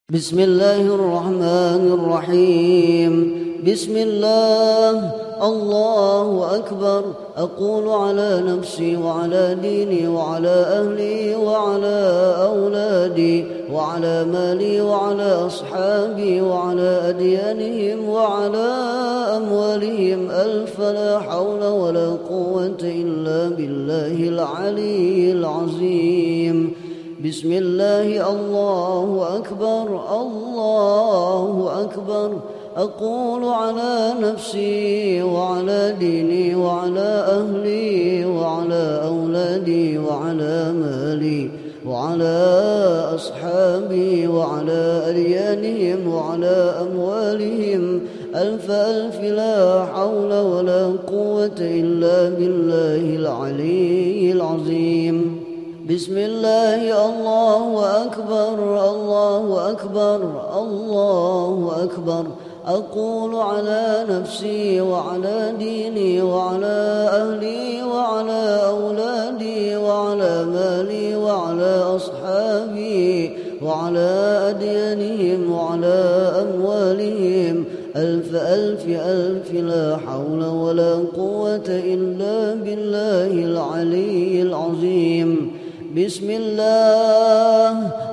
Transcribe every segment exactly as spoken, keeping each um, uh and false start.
بسم الله الرحمن الرحيم. بسم الله، الله أكبر. أقول على نفسي وعلى ديني وعلى أهلي وعلى أولادي وعلى مالي وعلى أصحابي وعلى أديانهم وعلى أموالهم ألف لا حول ولا قوة إلا بالله العلي العظيم. بسم الله، الله أكبر، الله أكبر. أقول على نفسي وعلى ديني وعلى أهلي وعلى أولادي وعلى مالي وعلى أصحابي وعلى أديانهم وعلى أموالهم ألف ألف لا حول ولا قوة إلا بالله العلي العظيم. بسم الله، الله أكبر، الله أكبر، الله أكبر. أقول على نفسي وعلى ديني وعلى أهلي وعلى أولادي وعلى مالي وعلى أصحابي وعلى أديانهم وعلى أموالهم ألف ألف ألف لا حول ولا قوة إلا بالله العلي العظيم. بسم الله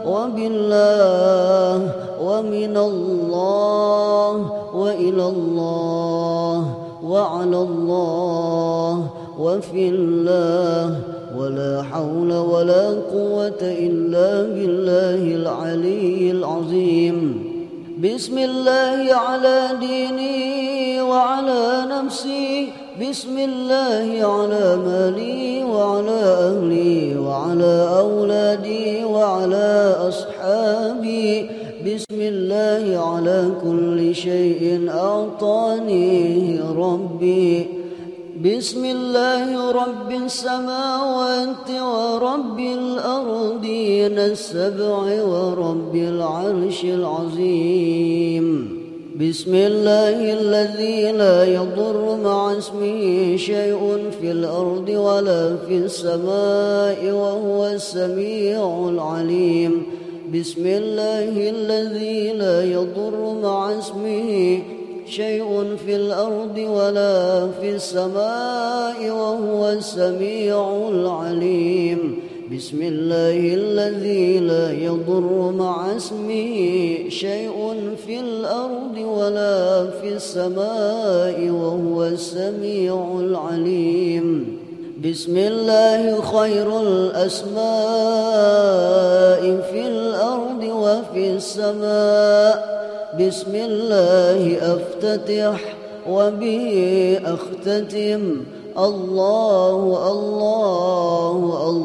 وبالله ومن الله وإلى الله وعلى الله وفي الله ولا حول ولا قوة إلا بالله العلي العظيم. بسم الله على ديني وعلى نفسي، بسم الله على مالي وعلى أهلي وعلى أولادي وعلى أصحابي، بسم الله على كل شيء أعطانيه ربي. بسم الله رب السماوات ورب الأرضين السبع ورب العرش العظيم. بسم الله الذي لا يضر مع اسمه شيء في الأرض ولا في السماء وهو السميع العليم. بسم الله الذي لا يضر مع اسمه شيء في الأرض ولا في السماء وهو السميع العليم. بسم الله الذي لا يضر مع اسمه شيء في الأرض ولا في السماء وهو السميع العليم. بسم الله خير الأسماء في الأرض وفي السماء. بسم الله أفتتح وبه أختتم. الله الله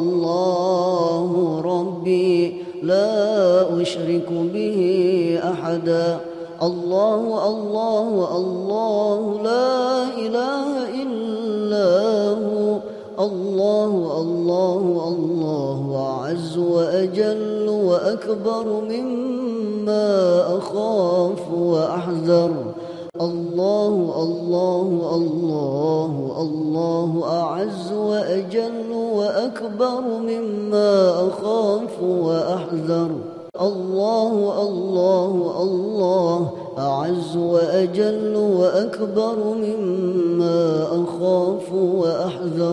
الله ربي لا أشرك به أحدا. الله الله الله لا إله إلا هو. الله الله الله أعز وأجل وأكبر مما أخاف وأحذر. الله الله الله الله أعز وأجل وأكبر مما أخاف وأحذر. الله الله الله أعز وأجل وأكبر مما أخاف وأحذر.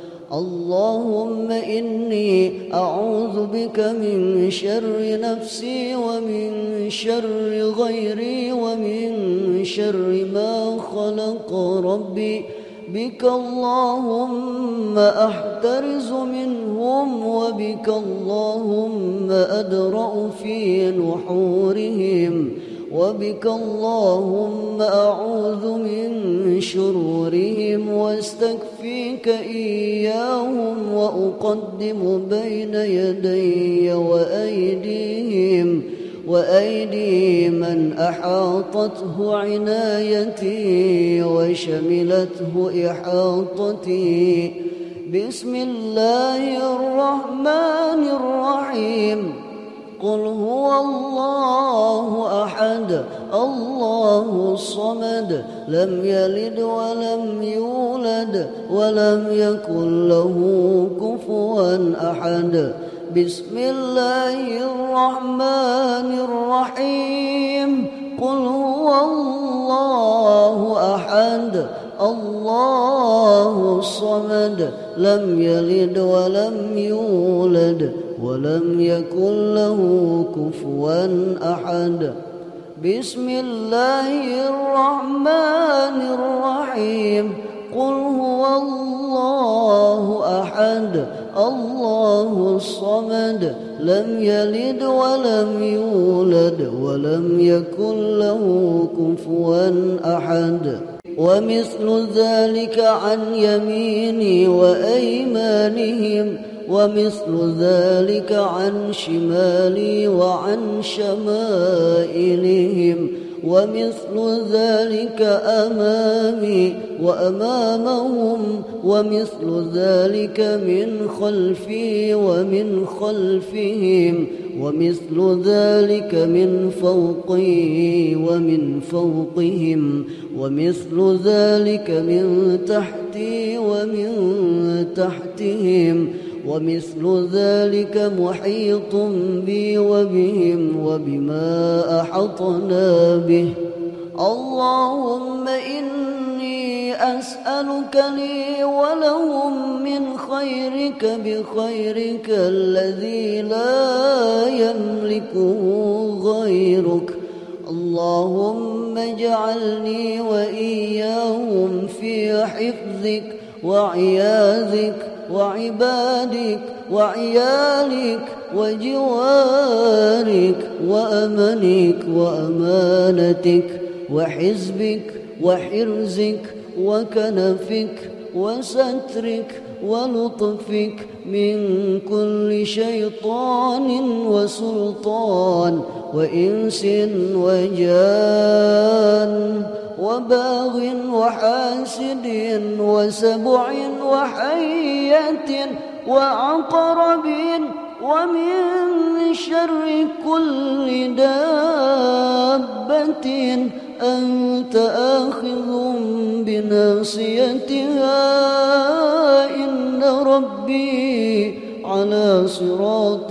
اللهم إني أعوذ بك من شر نفسي ومن شر غيري ومن شر ما خلق ربي. بك اللهم أحترز منهم وبك اللهم أدرأ في نحورهم وبك اللهم أعوذ من شرورهم واستكفيك إياهم وأقدم بين يدي وأيديهم وأيدي من أحاطته عنايتي وشملته إحاطتي. بسم الله الرحمن الرحيم. قل هو الله أحد، الله الصمد، لم يلد ولم يولد ولم يكن له كفوا أحد. بسم الله الرحمن الرحيم قل هو الله أحد الله الصمد لم يلد ولم يولد ولم يكن له كفوا أحد بسم الله الرحمن الرحيم قل هو الله أحد الله الصمد لم يلد ولم يولد ولم يكن له كفوا أحد ومثل ذلك عن يميني وأيمانهم ومثل ذلك عن شمالي وعن شمائلهم ومثل ذلك أمامي وأمامهم ومثل ذلك من خلفي ومن خلفهم ومثل ذلك من فوقي ومن فوقهم ومثل ذلك من تحتي ومن تحتهم ومثل ذلك محيط بي وبهم وبما أحطنا به اللهم إني أسألك لي ولهم من خيرك بخيرك الذي لا يملكه غيرك اللهم اجعلني وإياهم في حفظك وعياذك وعبادك وعيالك وجوارك وأمنك وأمانتك وحزبك وحرزك وكنفك وسترك ولطفك من كل شيطان وسلطان وإنس وجان وباغ وحاسد وسبع وحية وعقرب ومن شر كل دابة أنت آخذ بناصيتها إن ربي على صراط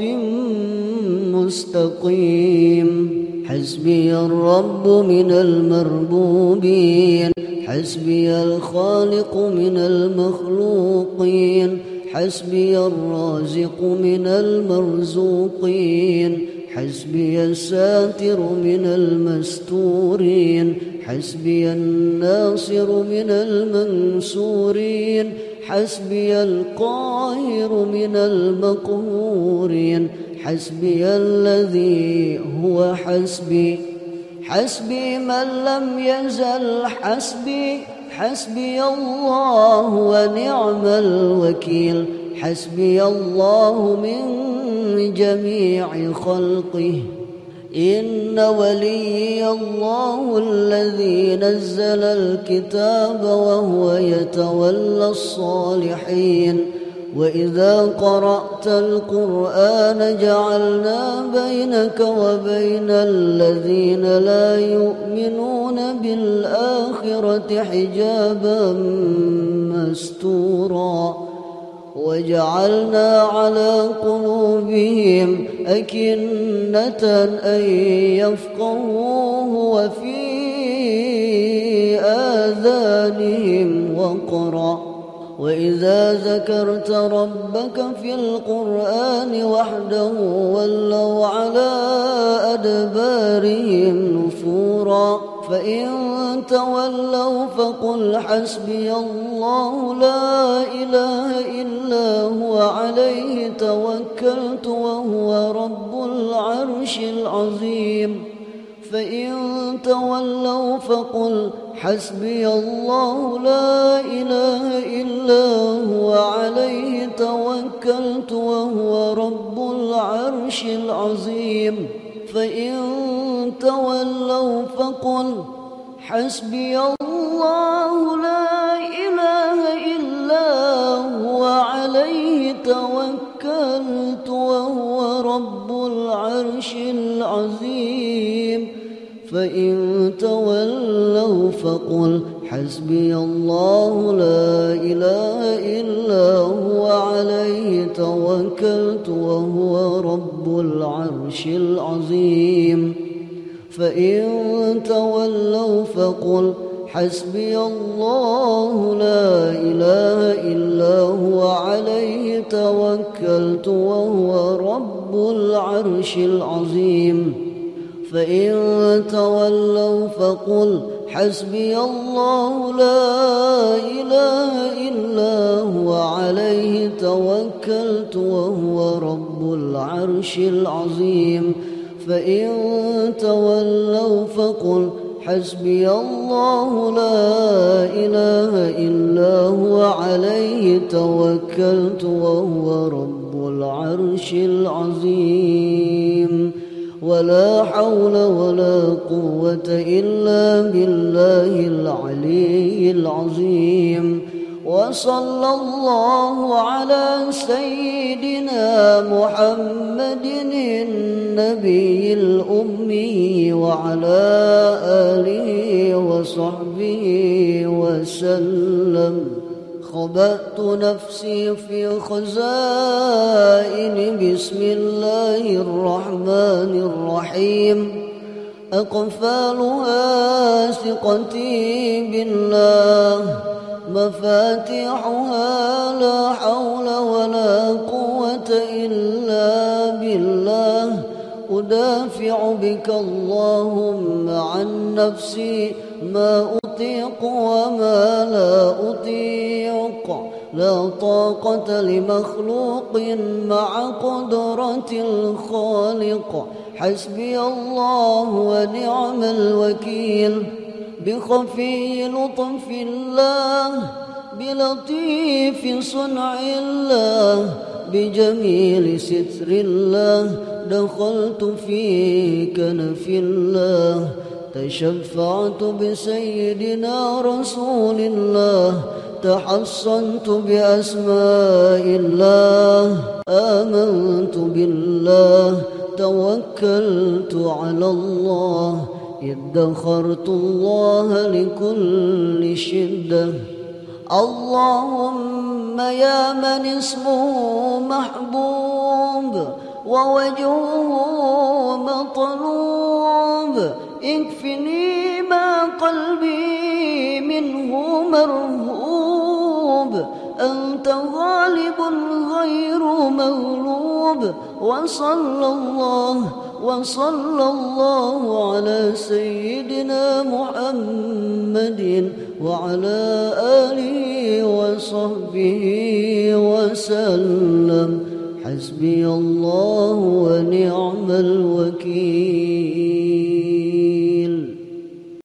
مستقيم حسبي الرب من المربوبين حسبي الخالق من المخلوقين حسبي الرازق من المرزوقين حسبي الساتر من المستورين حسبي الناصر من المنصورين حسبي القاهر من المقهورين حسبي الذي هو حسبي حسبي من لم يزل حسبي حسبي الله ونعم الوكيل حسبي الله من جميع خلقه إن وليي الله الذي نزل الكتاب وهو يتولى الصالحين وإذا قرأت القرآن جعلنا بينك وبين الذين لا يؤمنون بالآخرة حجابا مستورا وجعلنا على قلوبهم أكنة أن يفقهوه وفي آذانهم وقرا وإذا ذكرت ربك في القرآن وحده ولوا على أدبارهم نفورا فإن تولوا فقل حسبي الله لا إله إلا هو عليه توكلت وهو رب العرش العظيم فإن تولوا فقل حسبي الله لا إله إلا هو عليه توكلت وهو رب العرش العظيم فإن تولوا فقل حسبي الله لا إله إلا هو عليه توكلت وهو رب العرش العظيم فإن تولوا فقل حسبي الله لا إله إلا هو عليه توكلت وهو رب العرش العظيم فإن تولوا فقل حسبي الله لا إله إلا هو عليه توكلت وهو رب العرش العظيم فإن تولوا فقل حسبي الله لا إله إلا هو عليه توكلت وهو رب العرش العظيم فإن تولوا فقل حسبي الله لا إله إلا هو عليه توكلت وهو رب العرش العظيم ولا حول ولا قوة إلا بالله العلي العظيم وصلى الله على سيدنا محمد النبي الأمي وعلى آله وصحبه وسلم خبأت نفسي في خزائن بسم الله الرحمن الرحيم أقفالها ثقتي بالله مفاتيحها لا حول ولا قوة إلا بالله أدافع بك اللهم عن نفسي ما أطيق وما لا أطيق لا طاقة لمخلوق مع قدرة الخالق حسبي الله ونعم الوكيل بخفي لطف الله بلطيف صنع الله بجميل ستر الله دخلت في كنف الله تشفعت بسيدنا رسول الله تحصنت بأسماء الله آمنت بالله توكلت على الله ادخرت الله لكل شدة اللهم يا من اسمه محبوب ووجهه مطلوب اكفني ما قلبي منه مرهوب أنت غالب غير مغلوب وصلى الله وصلى الله على سيدنا محمد وعلى آله وصحبه وسلم حسبي الله ونعم الوكيل.